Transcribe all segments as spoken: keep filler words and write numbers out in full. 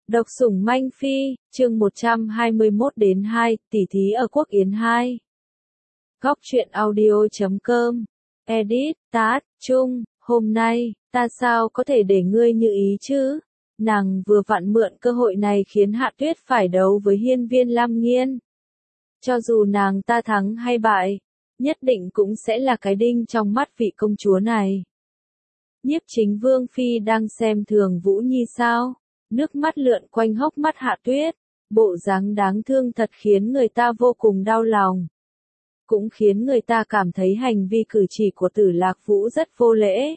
Độc sủng manh phi, chương một trăm hai mươi mốt đến hai, tỷ thí ở Quốc Yến hai. Góc truyện audio chấm com. Edit, Tát, Trung, hôm nay, ta sao có thể để ngươi như ý chứ? Nàng vừa vặn mượn cơ hội này khiến Hạ Tuyết phải đấu với hiên viên Lam Nghiên. Cho dù nàng ta thắng hay bại, nhất định cũng sẽ là cái đinh trong mắt vị công chúa này. Nhiếp Chính Vương Phi đang xem thường Vũ Nhi sao? Nước mắt lượn quanh hốc mắt Hạ Tuyết, bộ dáng đáng thương thật khiến người ta vô cùng đau lòng. Cũng khiến người ta cảm thấy hành vi cử chỉ của Tử Lạc Vũ rất vô lễ.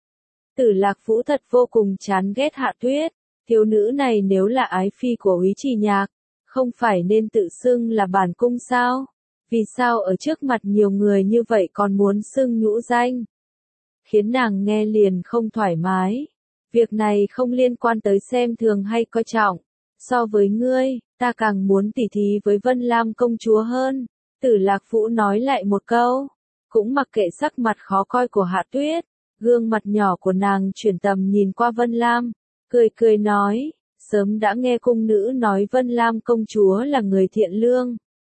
Tử Lạc Vũ thật vô cùng chán ghét Hạ Tuyết, thiếu nữ này nếu là ái phi của Úy Trì Nhạc, không phải nên tự xưng là bản cung sao? Vì sao ở trước mặt nhiều người như vậy còn muốn xưng nhũ danh? Khiến nàng nghe liền không thoải mái. Việc này không liên quan tới xem thường hay coi trọng. So với ngươi, ta càng muốn tỉ thí với Vân Lam công chúa hơn. Tử Lạc Vũ nói lại một câu. Cũng mặc kệ sắc mặt khó coi của Hạ Tuyết. Gương mặt nhỏ của nàng chuyển tầm nhìn qua Vân Lam. Cười cười nói. Sớm đã nghe cung nữ nói Vân Lam công chúa là người thiện lương.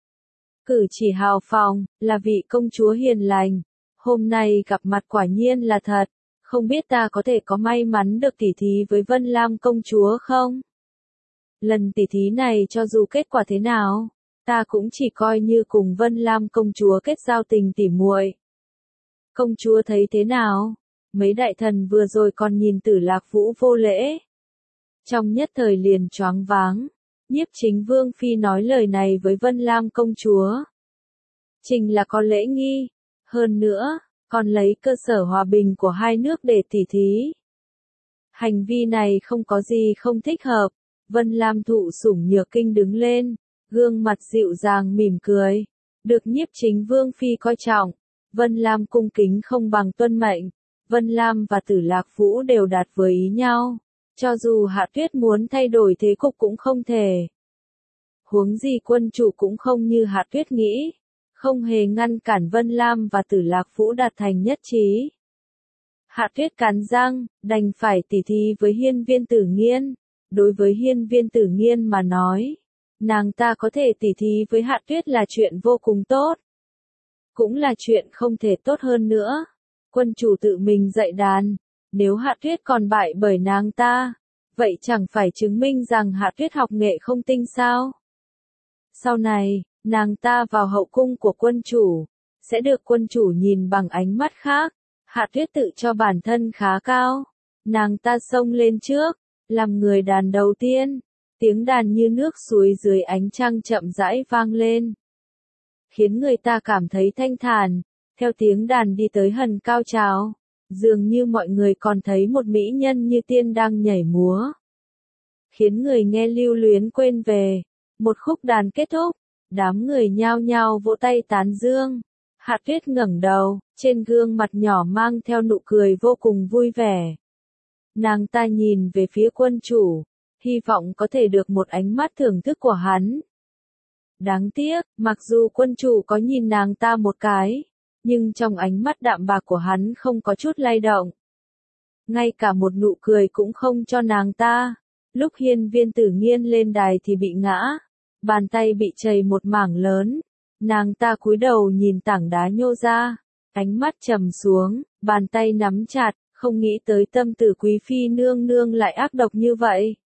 Cử chỉ hào phóng, là vị công chúa hiền lành. Hôm nay gặp mặt quả nhiên là thật. Không biết ta có thể có may mắn được tỉ thí với Vân Lam công chúa không? Lần tỉ thí này cho dù kết quả thế nào, ta cũng chỉ coi như cùng Vân Lam công chúa kết giao tình tỉ muội. Công chúa thấy thế nào? Mấy đại thần vừa rồi còn nhìn Tử Lạc Vũ vô lễ. Trong nhất thời liền choáng váng, Nhiếp Chính Vương Phi nói lời này với Vân Lam công chúa. Trình là có lễ nghi, hơn nữa, còn lấy cơ sở hòa bình của hai nước để tỉ thí. Hành vi này không có gì không thích hợp. Vân Lam thụ sủng nhược kinh đứng lên, gương mặt dịu dàng mỉm cười. Được Nhiếp Chính Vương Phi coi trọng, Vân Lam cung kính không bằng tuân mệnh. Vân Lam và Tử Lạc Vũ đều đạt với ý nhau. Cho dù Hạ Tuyết muốn thay đổi thế cục cũng không thể. Huống gì quân chủ cũng không như Hạ Tuyết nghĩ. Không hề ngăn cản Vân Lam và Tử Lạc Vũ đạt thành nhất trí. Hạ Tuyết cắn răng, đành phải tỉ thí với hiên viên Tử Nghiên. Đối với hiên viên Tử Nghiên mà nói, nàng ta có thể tỉ thí với Hạ Tuyết là chuyện vô cùng tốt. Cũng là chuyện không thể tốt hơn nữa. Quân chủ tự mình dạy đàn, nếu Hạ Tuyết còn bại bởi nàng ta, vậy chẳng phải chứng minh rằng Hạ Tuyết học nghệ không tinh sao? Sau này, nàng ta vào hậu cung của quân chủ, sẽ được quân chủ nhìn bằng ánh mắt khác. Hạ Tuyết tự cho bản thân khá cao. Nàng ta xông lên trước, làm người đàn đầu tiên. Tiếng đàn như nước suối dưới ánh trăng chậm rãi vang lên. Khiến người ta cảm thấy thanh thản, theo tiếng đàn đi tới hần cao trào. Dường như mọi người còn thấy một mỹ nhân như tiên đang nhảy múa. Khiến người nghe lưu luyến quên về. Một khúc đàn kết thúc. Đám người nhao nhao vỗ tay tán dương. Hạ Tuyết ngẩng đầu, trên gương mặt nhỏ mang theo nụ cười vô cùng vui vẻ. Nàng ta nhìn về phía quân chủ, hy vọng có thể được một ánh mắt thưởng thức của hắn. Đáng tiếc, mặc dù quân chủ có nhìn nàng ta một cái, nhưng trong ánh mắt đạm bạc của hắn không có chút lay động. Ngay cả một nụ cười cũng không cho nàng ta. Lúc hiên viên Tử Nghiên lên đài thì bị ngã. Bàn tay bị chảy một mảng lớn. Nàng ta cúi đầu nhìn tảng đá nhô ra. Ánh mắt trầm xuống, bàn tay nắm chặt, không nghĩ tới tâm tử quý phi nương nương lại ác độc như vậy.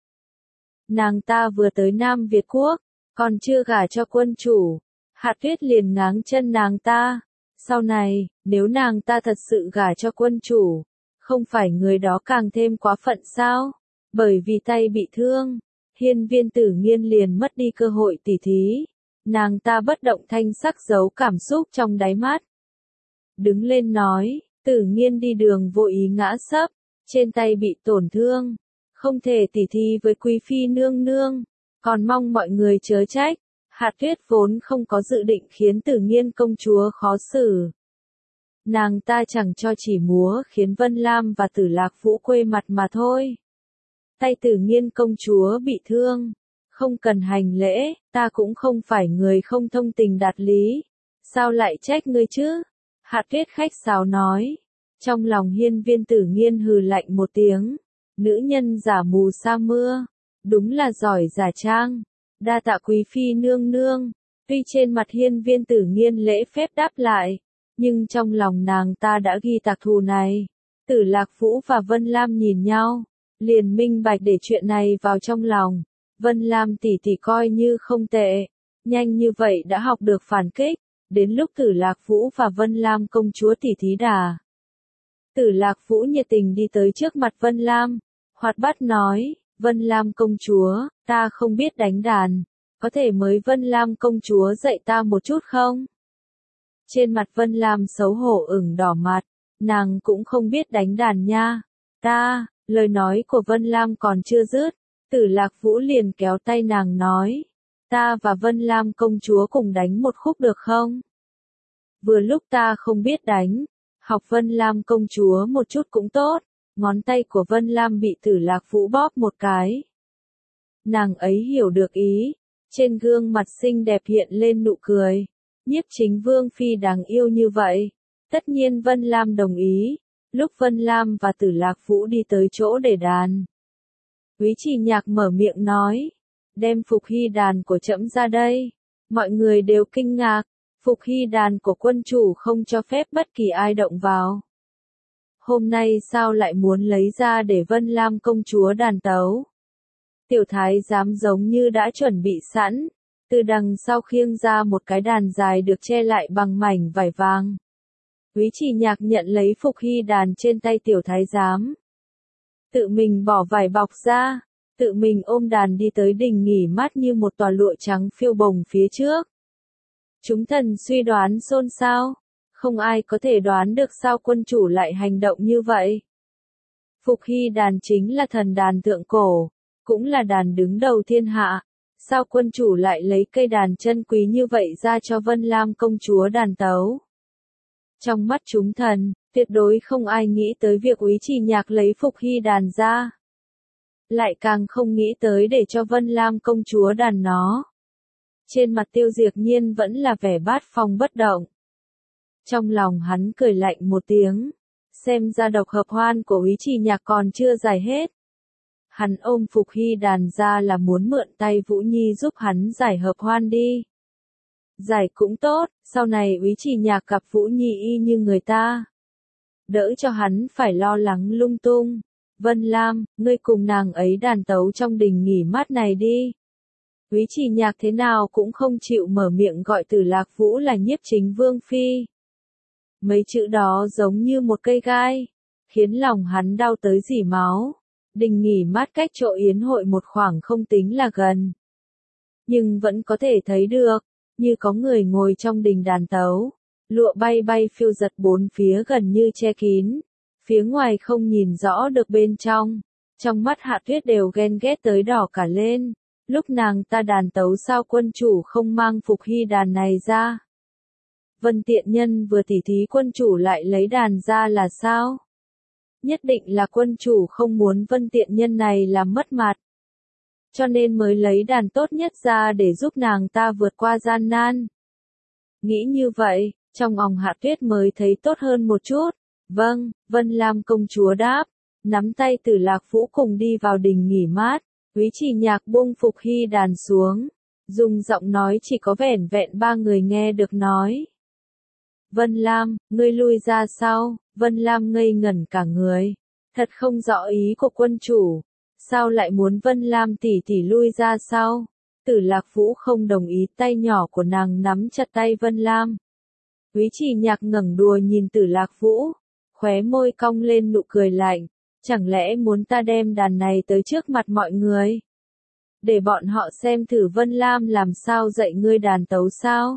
Nàng ta vừa tới Nam Việt Quốc, còn chưa gả cho quân chủ. Hạ Tuyết liền ngáng chân nàng ta. Sau này, nếu nàng ta thật sự gả cho quân chủ, không phải người đó càng thêm quá phận sao? Bởi vì tay bị thương. Hiên viên Tử Nghiên liền mất đi cơ hội tỉ thí. Nàng ta bất động thanh sắc giấu cảm xúc trong đáy mắt. Đứng lên nói, Tử Nghiên đi đường vô ý ngã sấp, trên tay bị tổn thương. Không thể tỉ thí với quý phi nương nương, còn mong mọi người chớ trách. Hạ Tuyết vốn không có dự định khiến Tử Nghiên công chúa khó xử. Nàng ta chẳng cho chỉ múa khiến Vân Lam và Tử Lạc Vũ quê mặt mà thôi. Tay Tử Nghiên công chúa bị thương, không cần hành lễ, ta cũng không phải người không thông tình đạt lý. Sao lại trách ngươi chứ? Hạ Tuyết khách sáo nói. Trong lòng hiên viên Tử Nghiên hừ lạnh một tiếng. Nữ nhân giả mù sa mưa. đúng là giỏi giả trang. Đa tạ quý phi nương nương. Tuy trên mặt Hiên Viên Tử Nghiên lễ phép đáp lại, nhưng trong lòng nàng ta đã ghi tạc thù này. Tử Lạc Vũ và Vân Lam nhìn nhau, liền minh bạch để chuyện này vào trong lòng. Vân Lam tỷ tỷ coi như không tệ, nhanh như vậy đã học được phản kích, đến lúc Tử Lạc Vũ và Vân Lam công chúa tỷ thí đà. Tử Lạc Vũ nhiệt tình đi tới trước mặt Vân Lam, hoạt bát nói, Vân Lam công chúa, ta không biết đánh đàn, có thể mời Vân Lam công chúa dạy ta một chút không? Trên mặt Vân Lam xấu hổ ửng đỏ mặt, nàng cũng không biết đánh đàn nha. Ta, lời nói của Vân Lam còn chưa dứt, Tử Lạc Vũ liền kéo tay nàng nói, ta và Vân Lam công chúa cùng đánh một khúc được không? Vừa lúc ta không biết đánh, học Vân Lam công chúa một chút cũng tốt. Ngón tay của Vân Lam bị Tử Lạc Vũ bóp một cái. Nàng ấy hiểu được ý, trên gương mặt xinh đẹp hiện lên nụ cười. Nhiếp Chính Vương phi đáng yêu như vậy, tất nhiên Vân Lam đồng ý. Lúc Vân Lam và Tử Lạc Vũ đi tới chỗ để đàn, Úy Trì Nhạc mở miệng nói, đem Phục Hy đàn của trẫm ra đây. Mọi người đều kinh ngạc, Phục Hy đàn của quân chủ không cho phép bất kỳ ai động vào. Hôm nay sao lại muốn lấy ra để Vân Lam công chúa đàn tấu? Tiểu thái giám giống như đã chuẩn bị sẵn, từ đằng sau khiêng ra một cái đàn dài được che lại bằng mảnh vải vàng. Úy Trì Nhạc nhận lấy Phục Hy đàn trên tay tiểu thái giám, tự mình bỏ vải bọc ra, tự mình ôm đàn đi tới đình nghỉ mát như một tòa lụa trắng phiêu bồng phía trước. Chúng thần suy đoán xôn xao. Không ai có thể đoán được sao quân chủ lại hành động như vậy. Phục Hy đàn chính là thần đàn thượng cổ, cũng là đàn đứng đầu thiên hạ. Sao quân chủ lại lấy cây đàn chân quý như vậy ra cho Vân Lam công chúa đàn tấu? Trong mắt chúng thần, tuyệt đối không ai nghĩ tới việc Úy Trì Nhạc lấy Phục Hy đàn ra. Lại càng không nghĩ tới để cho Vân Lam công chúa đàn nó. Trên mặt Tiêu Diệp Nhiên vẫn là vẻ bát phong bất động. Trong lòng hắn cười lạnh một tiếng, xem ra độc hợp hoan của Úy Trì Nhạc còn chưa giải hết. Hắn ôm Phục Hy đàn ra là muốn mượn tay Vũ Nhi giúp hắn giải hợp hoan đi. Giải cũng tốt, sau này Úy Trì Nhạc gặp Vũ Nhi y như người ta. Đỡ cho hắn phải lo lắng lung tung. Vân Lam, ngươi cùng nàng ấy đàn tấu trong đình nghỉ mát này đi. Úy Trì Nhạc thế nào cũng không chịu mở miệng gọi Tử Lạc Vũ là Nhiếp Chính Vương phi. Mấy chữ đó giống như một cây gai, khiến lòng hắn đau tới rỉ máu. Đình nghỉ mát cách chỗ yến hội một khoảng không tính là gần, nhưng vẫn có thể thấy được, như có người ngồi trong đình đàn tấu. Lụa bay bay phiêu giật bốn phía gần như che kín, phía ngoài không nhìn rõ được bên trong. Trong mắt Hạ Tuyết đều ghen ghét tới đỏ cả lên. Lúc nàng ta đàn tấu sao quân chủ không mang Phục Hy đàn này ra? Vân Tiện Nhân vừa tỉ thí quân chủ lại lấy đàn ra là sao? Nhất định là quân chủ không muốn Vân Tiện Nhân này làm mất mặt, cho nên mới lấy đàn tốt nhất ra để giúp nàng ta vượt qua gian nan. Nghĩ như vậy, trong lòng Hạ Tuyết mới thấy tốt hơn một chút. Vâng, Vân Lam công chúa đáp, nắm tay Tử Lạc Vũ cùng đi vào đình nghỉ mát. Úy Trì Nhạc buông Phục Hy đàn xuống, dùng giọng nói chỉ có vẻn vẹn ba người nghe được nói. Vân Lam, ngươi lui ra sau. Vân Lam ngây ngẩn cả người, thật không rõ ý của quân chủ, sao lại muốn Vân Lam tỷ tỷ lui ra sau? Tử Lạc Vũ không đồng ý, tay nhỏ của nàng nắm chặt tay Vân Lam. Úy Trì Nhạc ngẩng đùa nhìn Tử Lạc Vũ, khóe môi cong lên nụ cười lạnh, chẳng lẽ muốn ta đem đàn này tới trước mặt mọi người, để bọn họ xem thử Vân Lam làm sao dạy ngươi đàn tấu sao?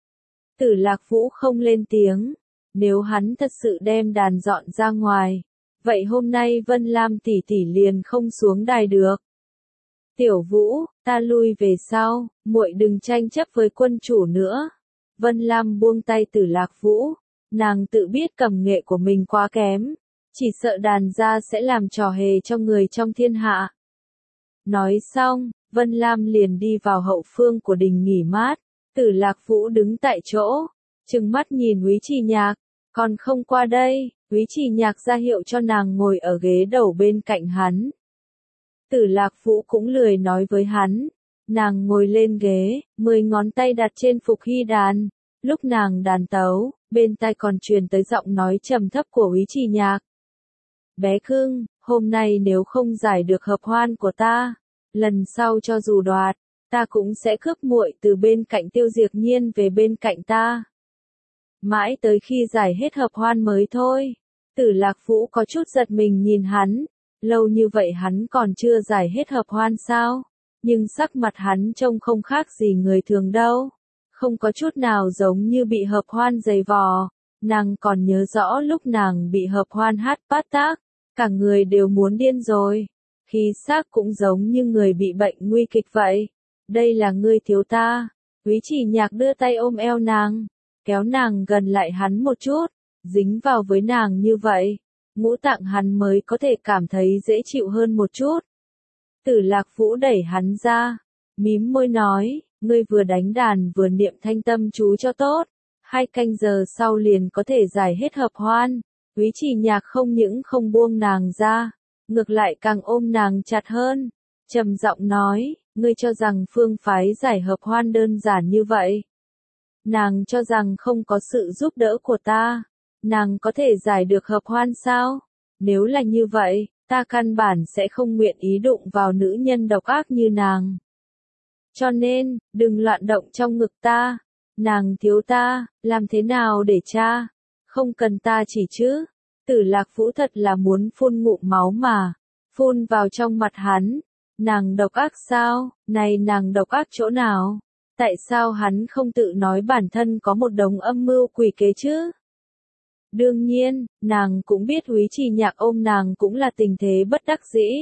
Tử Lạc Vũ không lên tiếng. Nếu hắn thật sự đem đàn dọn ra ngoài, vậy hôm nay Vân Lam tỷ tỷ liền không xuống đài được. Tiểu Vũ, ta lui về sau, muội đừng tranh chấp với quân chủ nữa. Vân Lam buông tay Tử Lạc Vũ, nàng tự biết cầm nghệ của mình quá kém, chỉ sợ đàn ra sẽ làm trò hề cho người trong thiên hạ. Nói xong, Vân Lam liền đi vào hậu phương của đình nghỉ mát. Tử Lạc Vũ đứng tại chỗ, trừng mắt nhìn Úy Trì Nhạc, còn không qua đây. Úy Trì Nhạc ra hiệu cho nàng ngồi ở ghế đầu bên cạnh hắn. Tử Lạc Vũ cũng lười nói với hắn. Nàng ngồi lên ghế, mười ngón tay đặt trên Phục Hy đàn. Lúc nàng đàn tấu, bên tai còn truyền tới giọng nói trầm thấp của Úy Trì Nhạc. Bé cưng, hôm nay nếu không giải được hợp hoan của ta, lần sau cho dù đoạt, ta cũng sẽ cướp muội từ bên cạnh Tiêu Diệp Nhiên về bên cạnh ta. Mãi tới khi giải hết hợp hoan mới thôi. Tử Lạc Vũ có chút giật mình nhìn hắn. Lâu như vậy hắn còn chưa giải hết hợp hoan sao? Nhưng sắc mặt hắn trông không khác gì người thường đâu. Không có chút nào giống như bị hợp hoan dày vò. Nàng còn nhớ rõ lúc nàng bị hợp hoan hát bát tác. Cả người đều muốn điên rồi. Khí xác cũng giống như người bị bệnh nguy kịch vậy. Đây là ngươi thiếu ta. Úy Trì Nhạc đưa tay ôm eo nàng. Kéo nàng gần lại hắn một chút. Dính vào với nàng như vậy. Ngũ tạng hắn mới có thể cảm thấy dễ chịu hơn một chút. Tử Lạc Vũ đẩy hắn ra. Mím môi nói. Ngươi vừa đánh đàn vừa niệm thanh tâm chú cho tốt. Hai canh giờ sau liền có thể giải hết hợp hoan. Úy Trì Nhạc không những không buông nàng ra. Ngược lại càng ôm nàng chặt hơn. Trầm giọng nói. Ngươi cho rằng phương phái giải hợp hoan đơn giản như vậy. Nàng cho rằng không có sự giúp đỡ của ta. Nàng có thể giải được hợp hoan sao? Nếu là như vậy, ta căn bản sẽ không nguyện ý đụng vào nữ nhân độc ác như nàng. Cho nên, đừng loạn động trong ngực ta. Nàng thiếu ta, làm thế nào để cha? Không cần ta chỉ chứ. Tử Lạc Vũ thật là muốn phun ngụm máu mà. Phun vào trong mặt hắn. Nàng độc ác sao? Này nàng độc ác chỗ nào? Tại sao hắn không tự nói bản thân có một đống âm mưu quỷ kế chứ? Đương nhiên, nàng cũng biết Úy Trì Nhạc ôm nàng cũng là tình thế bất đắc dĩ.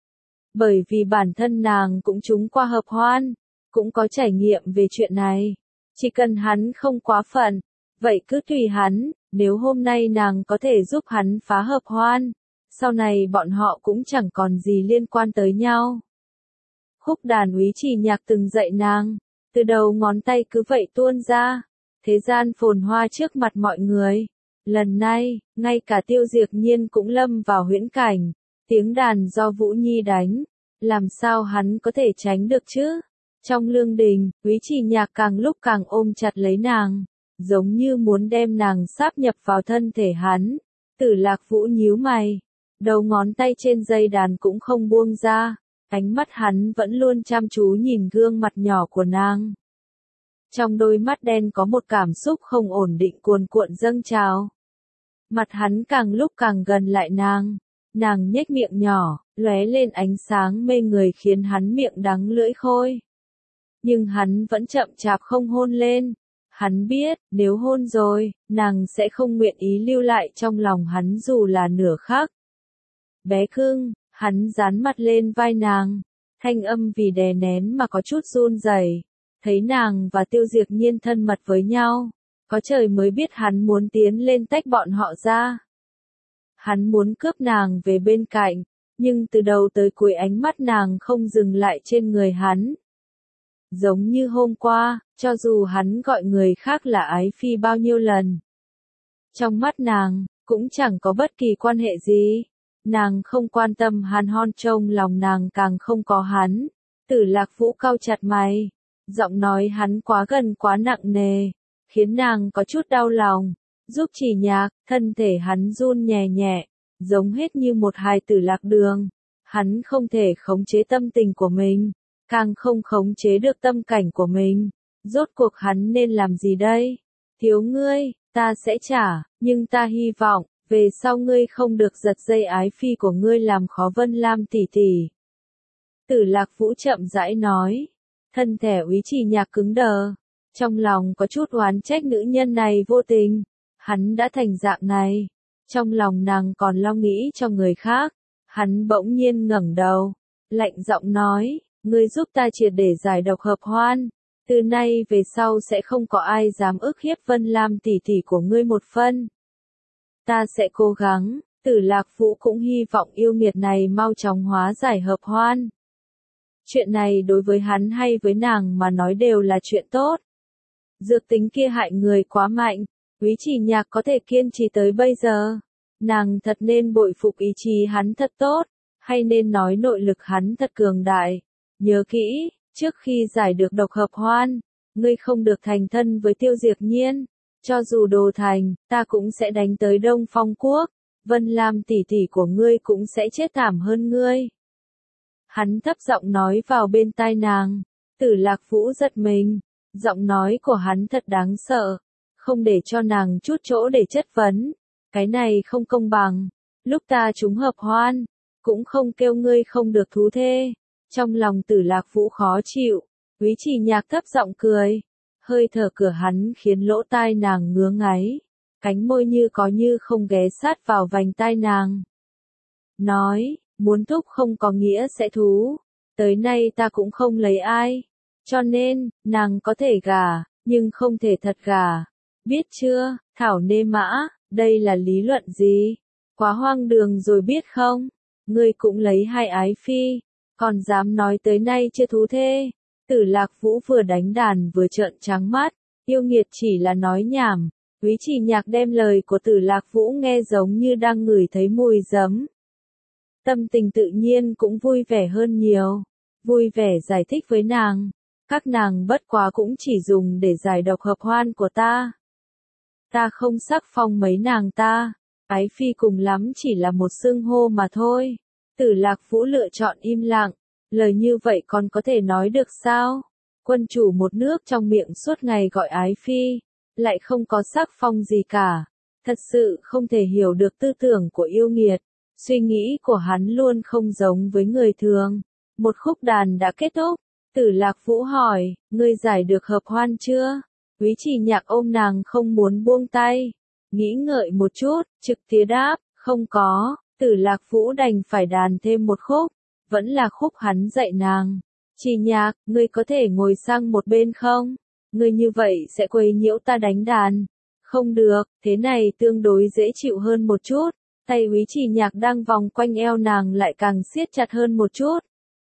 Bởi vì bản thân nàng cũng trúng qua hợp hoan, cũng có trải nghiệm về chuyện này. Chỉ cần hắn không quá phận, vậy cứ tùy hắn, nếu hôm nay nàng có thể giúp hắn phá hợp hoan, sau này bọn họ cũng chẳng còn gì liên quan tới nhau. Khúc đàn Úy Trì Nhạc từng dạy nàng, từ đầu ngón tay cứ vậy tuôn ra, thế gian phồn hoa trước mặt mọi người. Lần này, ngay cả Tiêu Diệp Nhiên cũng lâm vào huyễn cảnh, tiếng đàn do Vũ Nhi đánh, làm sao hắn có thể tránh được chứ? Trong lương đình, Úy Trì Nhạc càng lúc càng ôm chặt lấy nàng, giống như muốn đem nàng sáp nhập vào thân thể hắn. Tử Lạc Vũ nhíu mày, đầu ngón tay trên dây đàn cũng không buông ra, ánh mắt hắn vẫn luôn chăm chú nhìn gương mặt nhỏ của nàng. Trong đôi mắt đen có một cảm xúc không ổn định cuồn cuộn dâng trào. Mặt hắn càng lúc càng gần lại nàng, nàng nhếch miệng nhỏ, lóe lên ánh sáng mê người khiến hắn miệng đắng lưỡi khôi. Nhưng hắn vẫn chậm chạp không hôn lên. Hắn biết, nếu hôn rồi, nàng sẽ không nguyện ý lưu lại trong lòng hắn dù là nửa khắc. Bé cưng, hắn dán mặt lên vai nàng, thanh âm vì đè nén mà có chút run rẩy. Thấy nàng và Tiêu Diệp Nhiên thân mật với nhau, có trời mới biết hắn muốn tiến lên tách bọn họ ra. Hắn muốn cướp nàng về bên cạnh, nhưng từ đầu tới cuối ánh mắt nàng không dừng lại trên người hắn. Giống như hôm qua, cho dù hắn gọi người khác là ái phi bao nhiêu lần. Trong mắt nàng, cũng chẳng có bất kỳ quan hệ gì. Nàng không quan tâm hắn hon trông lòng nàng càng không có hắn. Tử Lạc Vũ cau chặt mày. Giọng nói hắn quá gần quá nặng nề, khiến nàng có chút đau lòng. Giúp Trì Nhạc, thân thể hắn run nhẹ nhẹ, giống hết như một hài tử lạc đường. Hắn không thể khống chế tâm tình của mình, càng không khống chế được tâm cảnh của mình. Rốt cuộc hắn nên làm gì đây? Thiếu ngươi, ta sẽ trả, nhưng ta hy vọng, về sau ngươi không được giật dây ái phi của ngươi làm khó Vân Lam tỷ tỷ. Tử Lạc Vũ chậm rãi nói. Thân thể Úy Trì Nhạc cứng đờ, trong lòng có chút oán trách nữ nhân này vô tình. Hắn đã thành dạng này, trong lòng nàng còn lo nghĩ cho người khác. Hắn bỗng nhiên ngẩng đầu, lạnh giọng nói, ngươi giúp ta triệt để giải độc hợp hoan. Từ nay về sau sẽ không có ai dám ức hiếp Vân Lam tỷ tỷ của ngươi một phân. Ta sẽ cố gắng. Tử Lạc Vũ cũng hy vọng yêu nghiệt này mau chóng hóa giải hợp hoan. Chuyện này đối với hắn hay với nàng mà nói đều là chuyện tốt. Dược tính kia hại người quá mạnh, Úy Trì Nhạc có thể kiên trì tới bây giờ. Nàng thật nên bội phục ý chí hắn thật tốt. hay nên nói nội lực hắn thật cường đại. Nhớ kỹ, trước khi giải được độc hợp hoan, ngươi không được thành thân với Tiêu Diệp Nhiên. Cho dù đồ thành, ta cũng sẽ đánh tới Đông Phong Quốc. Vân Lam tỷ tỷ của ngươi cũng sẽ chết thảm hơn ngươi. Hắn thấp giọng nói vào bên tai nàng. Tử Lạc Vũ giật mình. Giọng nói của hắn thật đáng sợ. Không để cho nàng chút chỗ để chất vấn. Cái này không công bằng. Lúc ta chúng hợp hoan, cũng không kêu ngươi không được thú thê. Trong lòng Tử Lạc Vũ khó chịu. Úy Trì Nhạc thấp giọng cười. Hơi thở cửa hắn khiến lỗ tai nàng ngứa ngáy. Cánh môi như có như không ghé sát vào vành tai nàng. Nói, muốn thúc không có nghĩa sẽ thú. Tới nay ta cũng không lấy ai. Cho nên, nàng có thể gả, nhưng không thể thật gả. Biết chưa, Thảo Nê Mã, đây là lý luận gì? Quá hoang đường rồi biết không? Ngươi cũng lấy hai ái phi, còn dám nói tới nay chưa thú thê. Tử Lạc Vũ vừa đánh đàn vừa trợn trắng mắt, yêu nghiệt chỉ là nói nhảm. Úy Trì Nhạc đem lời của Tử Lạc Vũ nghe giống như đang ngửi thấy mùi giấm. Tâm tình tự nhiên cũng vui vẻ hơn nhiều. Vui vẻ giải thích với nàng. Các nàng bất quá cũng chỉ dùng để giải độc hợp hoan của ta. Ta không sắc phong mấy nàng ta. Ái phi cùng lắm chỉ là một xưng hô mà thôi. Tử Lạc Vũ lựa chọn im lặng. Lời như vậy còn có thể nói được sao? Quân chủ một nước trong miệng suốt ngày gọi ái phi, lại không có sắc phong gì cả. Thật sự không thể hiểu được tư tưởng của yêu nghiệt. Suy nghĩ của hắn luôn không giống với người thường. Một khúc đàn đã kết thúc. Tử Lạc Vũ hỏi, ngươi giải được hợp hoan chưa? Úy Trì Nhạc ôm nàng không muốn buông tay. Nghĩ ngợi một chút, trực tiếp đáp, không có. Tử Lạc Vũ đành phải đàn thêm một khúc. Vẫn là khúc hắn dạy nàng. Trì Nhạc, ngươi có thể ngồi sang một bên không? Ngươi như vậy sẽ quấy nhiễu ta đánh đàn. Không được, thế này tương đối dễ chịu hơn một chút. Tay Úy Trì Nhạc đang vòng quanh eo nàng lại càng siết chặt hơn một chút.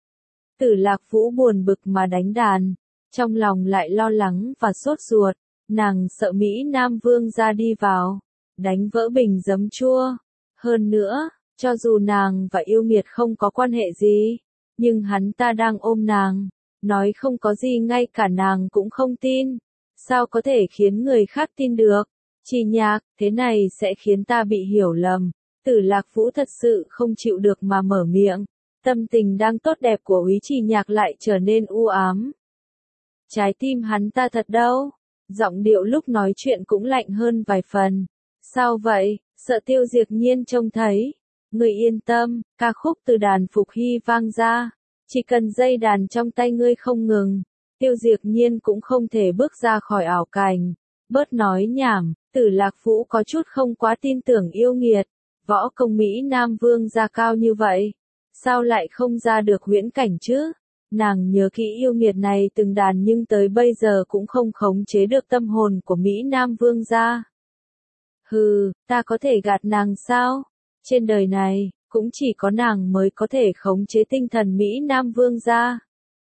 Tử Lạc Vũ buồn bực mà đánh đàn. Trong lòng lại lo lắng và sốt ruột. Nàng sợ Mỹ Nam Vương ra đi vào. Đánh vỡ bình giấm chua. Hơn nữa, cho dù nàng và yêu nghiệt không có quan hệ gì, nhưng hắn ta đang ôm nàng, nói không có gì ngay cả nàng cũng không tin. Sao có thể khiến người khác tin được? Trì Nhạc, thế này sẽ khiến ta bị hiểu lầm. Tử Lạc Vũ thật sự không chịu được mà mở miệng. Tâm tình đang tốt đẹp của Úy Trì Nhạc lại trở nên u ám. Trái tim hắn ta thật đâu? Giọng điệu lúc nói chuyện cũng lạnh hơn vài phần. Sao vậy? Sợ Tiêu Diệp Nhiên trông thấy. Ngươi yên tâm, ca khúc từ đàn Phục Hy vang ra. Chỉ cần dây đàn trong tay ngươi không ngừng, Tiêu Diệp Nhiên cũng không thể bước ra khỏi ảo cảnh. Bớt nói nhảm, Tử Lạc Vũ có chút không quá tin tưởng yêu nghiệt. Võ công Mỹ Nam Vương ra cao như vậy. Sao lại không ra được huyễn cảnh chứ? Nàng nhớ kỹ yêu nghiệt này từng đàn nhưng tới bây giờ cũng không khống chế được tâm hồn của Mỹ Nam Vương ra. Hừ, ta có thể gạt nàng sao? Trên đời này, cũng chỉ có nàng mới có thể khống chế tinh thần Mỹ Nam Vương ra.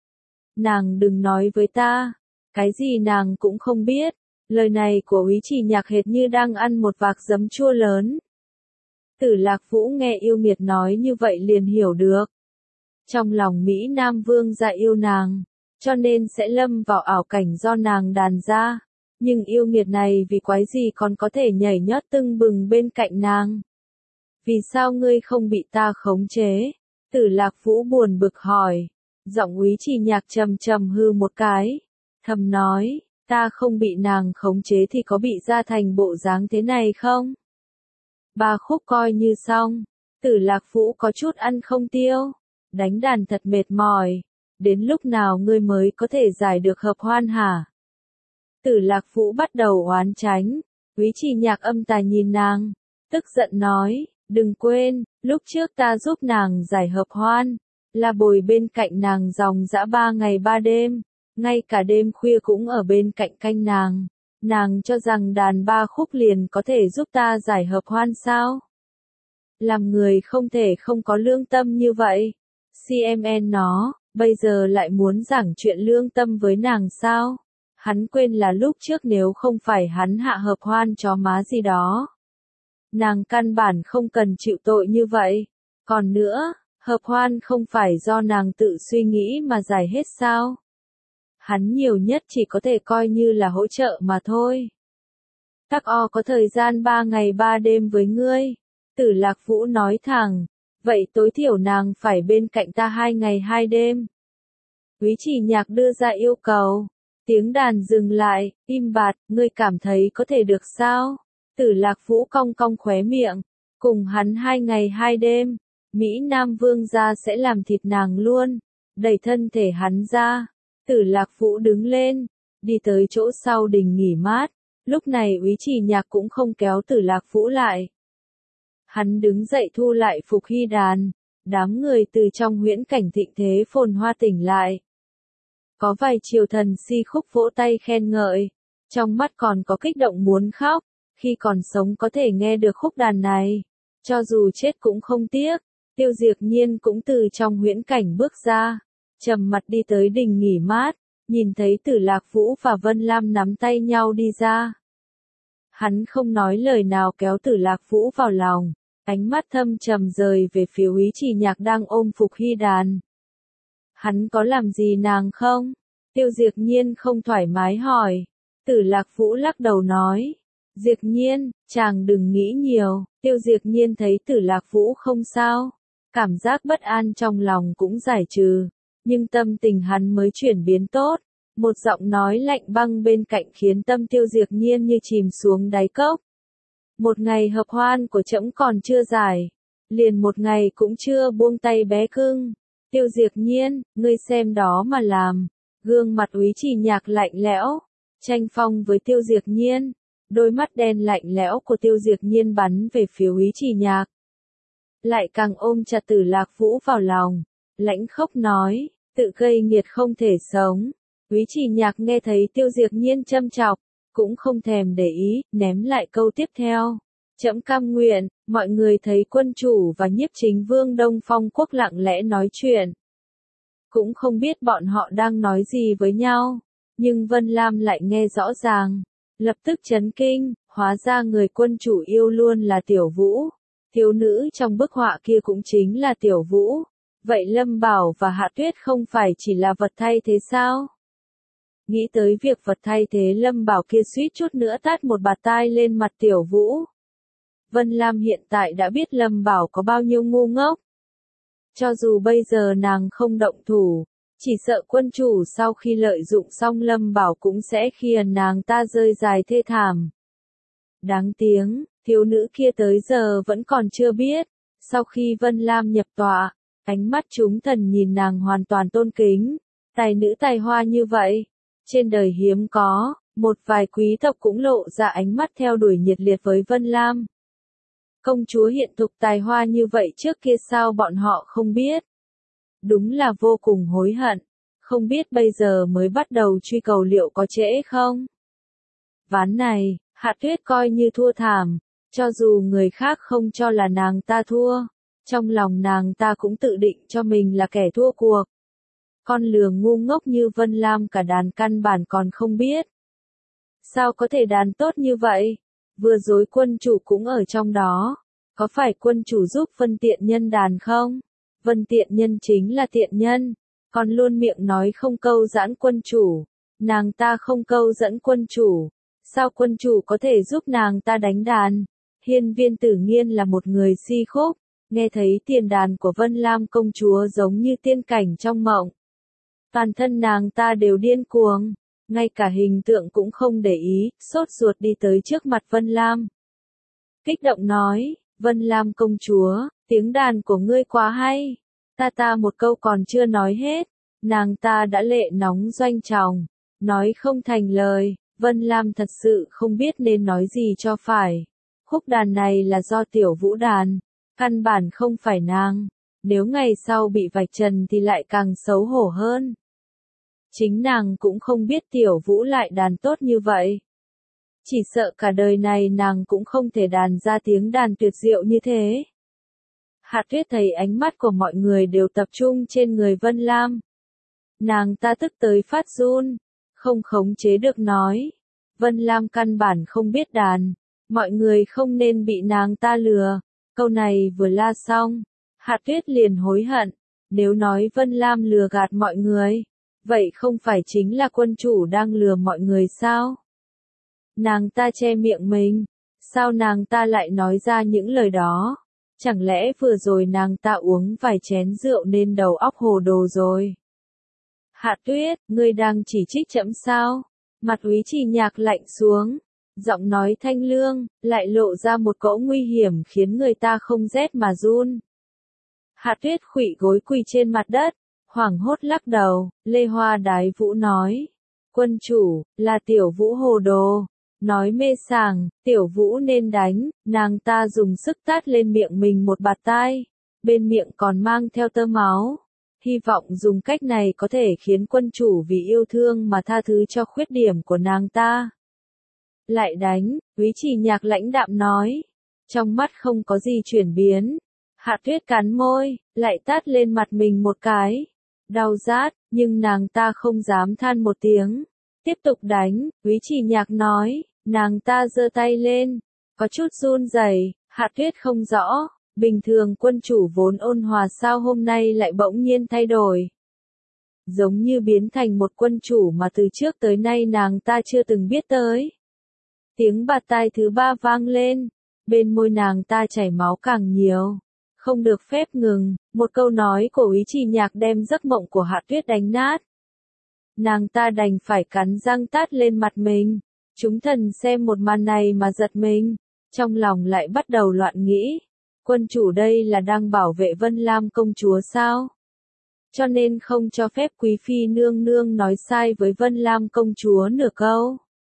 Nàng đừng nói với ta, cái gì nàng cũng không biết. Lời này của Úy Trì Nhạc hệt như đang ăn một vạc giấm chua lớn. Tử Lạc Vũ nghe yêu nghiệt nói như vậy liền hiểu được. Trong lòng Mỹ Nam Vương ra yêu nàng, cho nên sẽ lâm vào ảo cảnh do nàng đàn ra. Nhưng yêu nghiệt này vì quái gì còn có thể nhảy nhót tưng bừng bên cạnh nàng. Vì sao ngươi không bị ta khống chế? Tử Lạc Vũ buồn bực hỏi. Giọng Úy Trì Nhạc trầm trầm hư một cái. Thầm nói, ta không bị nàng khống chế thì có bị ra thành bộ dáng thế này không? Ba khúc coi như xong. Tử Lạc Vũ có chút ăn không tiêu. Đánh đàn thật mệt mỏi. Đến lúc nào ngươi mới có thể giải được hợp hoan hả? Tử Lạc Vũ bắt đầu oán tránh. Úy Trì Nhạc âm tà nhìn nàng. Tức giận nói, đừng quên, lúc trước ta giúp nàng giải hợp hoan. Là bồi bên cạnh nàng dòng dã ba ngày ba đêm. Ngay cả đêm khuya cũng ở bên cạnh canh nàng. Nàng cho rằng đàn ba khúc liền có thể giúp ta giải hợp hoan sao? Làm người không thể không có lương tâm như vậy. xê em en nó, bây giờ lại muốn giảng chuyện lương tâm với nàng sao? Hắn quên là lúc trước nếu không phải hắn hạ hợp hoan chó má gì đó. Nàng căn bản không cần chịu tội như vậy. Còn nữa, Hợp hoan không phải do nàng tự suy nghĩ mà giải hết sao? Hắn nhiều nhất chỉ có thể coi như là hỗ trợ mà thôi. Tắc O có thời gian ba ngày ba đêm với ngươi. Tử Lạc Vũ nói thẳng, vậy tối thiểu nàng phải bên cạnh ta hai ngày hai đêm. Úy Chỉ Nhạc đưa ra yêu cầu. Tiếng đàn dừng lại, im bặt, ngươi cảm thấy có thể được sao? Tử Lạc Vũ cong cong khóe miệng, cùng hắn hai ngày hai đêm, Mỹ Nam Vương gia sẽ làm thịt nàng luôn, đẩy thân thể hắn ra. Tử Lạc Vũ đứng lên, đi tới chỗ sau đình nghỉ mát, lúc này Úy Chỉ Nhạc cũng không kéo Tử Lạc Vũ lại. Hắn đứng dậy thu lại phục hy đàn, đám người từ trong huyễn cảnh thịnh thế phồn hoa tỉnh lại. Có vài triều thần si khúc vỗ tay khen ngợi, trong mắt còn có kích động muốn khóc, khi còn sống có thể nghe được khúc đàn này, cho dù chết cũng không tiếc. Tiêu Diệp Nhiên cũng từ trong huyễn cảnh bước ra, trầm mặt đi tới đình nghỉ mát, nhìn thấy Tử Lạc Vũ và Vân Lam nắm tay nhau đi ra. Hắn không nói lời nào kéo Tử Lạc Vũ vào lòng, ánh mắt thâm trầm rời về phía Úy Chỉ Nhạc đang ôm phục hy đàn. Hắn có làm gì nàng không? Tiêu Diệp Nhiên không thoải mái hỏi. Tử Lạc Vũ lắc đầu nói. Diệp Nhiên, chàng đừng nghĩ nhiều. Tiêu Diệp Nhiên thấy Tử Lạc Vũ không sao. Cảm giác bất an trong lòng cũng giải trừ. Nhưng tâm tình hắn mới chuyển biến tốt. Một giọng nói lạnh băng bên cạnh khiến tâm Tiêu Diệp Nhiên như chìm xuống đáy cốc. Một ngày hợp hoan của trẫm còn chưa giải. Liền một ngày cũng chưa buông tay bé cưng. Tiêu Diệp Nhiên, ngươi xem đó mà làm. Gương mặt Úy Chỉ Nhạc lạnh lẽo, tranh phong với Tiêu Diệp Nhiên. Đôi mắt đen lạnh lẽo của Tiêu Diệp Nhiên bắn về phía Úy Chỉ Nhạc. Lại càng ôm chặt Tử Lạc Vũ vào lòng, lãnh khốc nói, tự gây nghiệt không thể sống. Úy Chỉ Nhạc nghe thấy Tiêu Diệp Nhiên châm chọc, cũng không thèm để ý, ném lại câu tiếp theo. Trẫm cam nguyện, mọi người thấy quân chủ và nhiếp chính vương Đông Phong Quốc lặng lẽ nói chuyện. Cũng không biết bọn họ đang nói gì với nhau, nhưng Vân Lam lại nghe rõ ràng, lập tức chấn kinh, hóa ra người quân chủ yêu luôn là Tiểu Vũ. Thiếu nữ trong bức họa kia cũng chính là Tiểu Vũ. Vậy Lâm Bảo và Hạ Tuyết không phải chỉ là vật thay thế sao? Nghĩ tới việc vật thay thế Lâm Bảo kia suýt chút nữa tát một bạt tai lên mặt Tiểu Vũ. Vân Lam hiện tại đã biết Lâm Bảo có bao nhiêu ngu ngốc. Cho dù bây giờ nàng không động thủ, chỉ sợ quân chủ sau khi lợi dụng xong Lâm Bảo cũng sẽ khiến nàng ta rơi dài thê thảm. Đáng tiếng, thiếu nữ kia tới giờ vẫn còn chưa biết, sau khi Vân Lam nhập tọa, ánh mắt chúng thần nhìn nàng hoàn toàn tôn kính, tài nữ tài hoa như vậy, trên đời hiếm có, một vài quý tộc cũng lộ ra ánh mắt theo đuổi nhiệt liệt với Vân Lam. Công chúa hiện thục tài hoa như vậy trước kia sao bọn họ không biết. Đúng là vô cùng hối hận, không biết bây giờ mới bắt đầu truy cầu liệu có trễ không. Ván này, Hạ Tuyết coi như thua thảm, cho dù người khác không cho là nàng ta thua, trong lòng nàng ta cũng tự định cho mình là kẻ thua cuộc. Con lừa ngu ngốc như Vân Lam cả đàn căn bản còn không biết. Sao có thể đàn tốt như vậy? Vừa rồi quân chủ cũng ở trong đó. Có phải quân chủ giúp Vân Tiện Nhân đàn không? Vân Tiện Nhân chính là tiện nhân. Còn luôn miệng nói không câu giãn quân chủ. Nàng ta không câu dẫn quân chủ. Sao quân chủ có thể giúp nàng ta đánh đàn? Hiên Viên Tử Nghiên là một người si khúc. Nghe thấy tiền đàn của Vân Lam công chúa giống như tiên cảnh trong mộng. Toàn thân nàng ta đều điên cuồng. Ngay cả hình tượng cũng không để ý, sốt ruột đi tới trước mặt Vân Lam. Kích động nói, Vân Lam công chúa, tiếng đàn của ngươi quá hay. Ta ta một câu còn chưa nói hết, nàng ta đã lệ nóng doanh tròng, nói không thành lời. Vân Lam thật sự không biết nên nói gì cho phải. Khúc đàn này là do Tiểu Vũ đàn, căn bản không phải nàng. Nếu ngày sau bị vạch trần thì lại càng xấu hổ hơn. Chính nàng cũng không biết Tiểu Vũ lại đàn tốt như vậy. Chỉ sợ cả đời này nàng cũng không thể đàn ra tiếng đàn tuyệt diệu như thế. Hạ Tuyết thấy ánh mắt của mọi người đều tập trung trên người Vân Lam. Nàng ta tức tới phát run, không khống chế được nói. Vân Lam căn bản không biết đàn, mọi người không nên bị nàng ta lừa. Câu này vừa la xong, Hạ Tuyết liền hối hận, nếu nói Vân Lam lừa gạt mọi người, vậy không phải chính là quân chủ đang lừa mọi người sao? Nàng ta che miệng mình, sao nàng ta lại nói ra những lời đó? Chẳng lẽ vừa rồi nàng ta uống vài chén rượu nên đầu óc hồ đồ rồi? Hạ Tuyết, ngươi đang chỉ trích trẫm sao? Mặt Úy Trì Nhạc lạnh xuống, giọng nói thanh lương, lại lộ ra một cỗ nguy hiểm khiến người ta không rét mà run. Hạ Tuyết khuỵu gối quỳ trên mặt đất, hoảng hốt lắc đầu, Lê Hoa Đái Vũ nói. Quân chủ, là Tiểu Vũ hồ đồ. Nói mê sảng, Tiểu Vũ nên đánh, nàng ta dùng sức tát lên miệng mình một bạt tai, bên miệng còn mang theo tơ máu. Hy vọng dùng cách này có thể khiến quân chủ vì yêu thương mà tha thứ cho khuyết điểm của nàng ta. Lại đánh, Úy Trì Nhạc lãnh đạm nói, trong mắt không có gì chuyển biến. Hạ Tuyết cắn môi, lại tát lên mặt mình một cái. Đau rát, nhưng nàng ta không dám than một tiếng. Tiếp tục đánh, Úy Trì Nhạc nói, nàng ta giơ tay lên, có chút run rẩy. Hạ Tuyết không rõ, bình thường quân chủ vốn ôn hòa sao hôm nay lại bỗng nhiên thay đổi. Giống như biến thành một quân chủ mà từ trước tới nay nàng ta chưa từng biết tới. Tiếng bạt tai thứ ba vang lên, bên môi nàng ta chảy máu càng nhiều. Không được phép ngừng, một câu nói của Úy Trì Nhạc đem giấc mộng của Hạ Tuyết đánh nát. Nàng ta đành phải cắn răng tát lên mặt mình. Chúng thần xem một màn này mà giật mình, trong lòng lại bắt đầu loạn nghĩ. Quân chủ đây là đang bảo vệ Vân Lam công chúa sao? Cho nên không cho phép quý phi nương nương nói sai với Vân Lam công chúa nửa câu.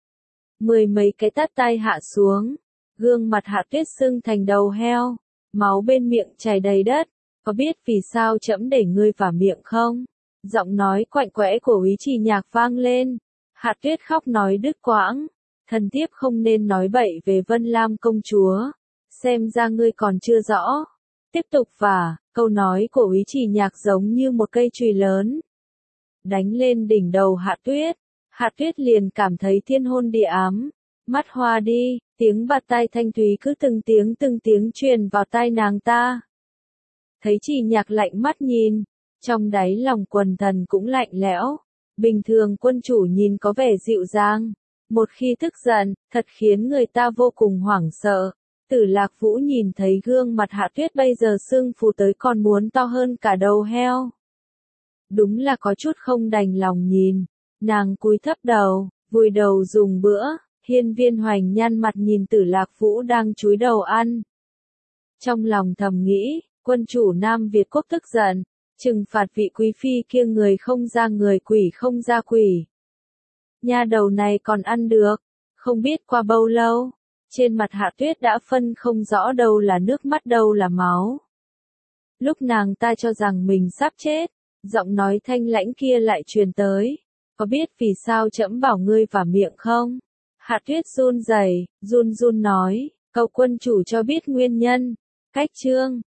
Mười mấy cái tát tai hạ xuống, gương mặt Hạ Tuyết sưng thành đầu heo, máu bên miệng chảy đầy đất. Có biết vì sao trẫm để ngươi vả miệng không? Giọng nói quạnh quẽ của Úy Trì Nhạc vang lên. Hạ Tuyết khóc nói đứt quãng, thần thiếp không nên nói bậy về Vân Lam công chúa, xem ra ngươi còn chưa rõ. Tiếp tục vả, câu nói của Úy Trì Nhạc giống như một cây chùy lớn, đánh lên đỉnh đầu Hạ Tuyết. Hạ Tuyết liền cảm thấy thiên hôn địa ám, mắt hoa đi, tiếng bạt tai thanh thúy cứ từng tiếng từng tiếng truyền vào tai nàng ta. Thấy Trì Nhạc lạnh mắt nhìn, trong đáy lòng quần thần cũng lạnh lẽo. Bình thường quân chủ nhìn có vẻ dịu dàng, một khi tức giận, thật khiến người ta vô cùng hoảng sợ. Tử Lạc Vũ nhìn thấy gương mặt Hạ Tuyết bây giờ sưng phù tới còn muốn to hơn cả đầu heo. Đúng là có chút không đành lòng nhìn, nàng cúi thấp đầu, vùi đầu dùng bữa. Hiên Viên Hoành nhăn mặt nhìn Tử Lạc Vũ đang chúi đầu ăn. Trong lòng thầm nghĩ, quân chủ Nam Việt Quốc tức giận, trừng phạt vị quý phi kia người không ra người quỷ không ra quỷ. Nha đầu này còn ăn được, không biết qua bao lâu, trên mặt Hạ Tuyết đã phân không rõ đâu là nước mắt đâu là máu. Lúc nàng ta cho rằng mình sắp chết, giọng nói thanh lãnh kia lại truyền tới, có biết vì sao trẫm bảo ngươi vả miệng không? Hạ Tuyết run rẩy, run run nói, cầu quân chủ cho biết nguyên nhân. Cách chương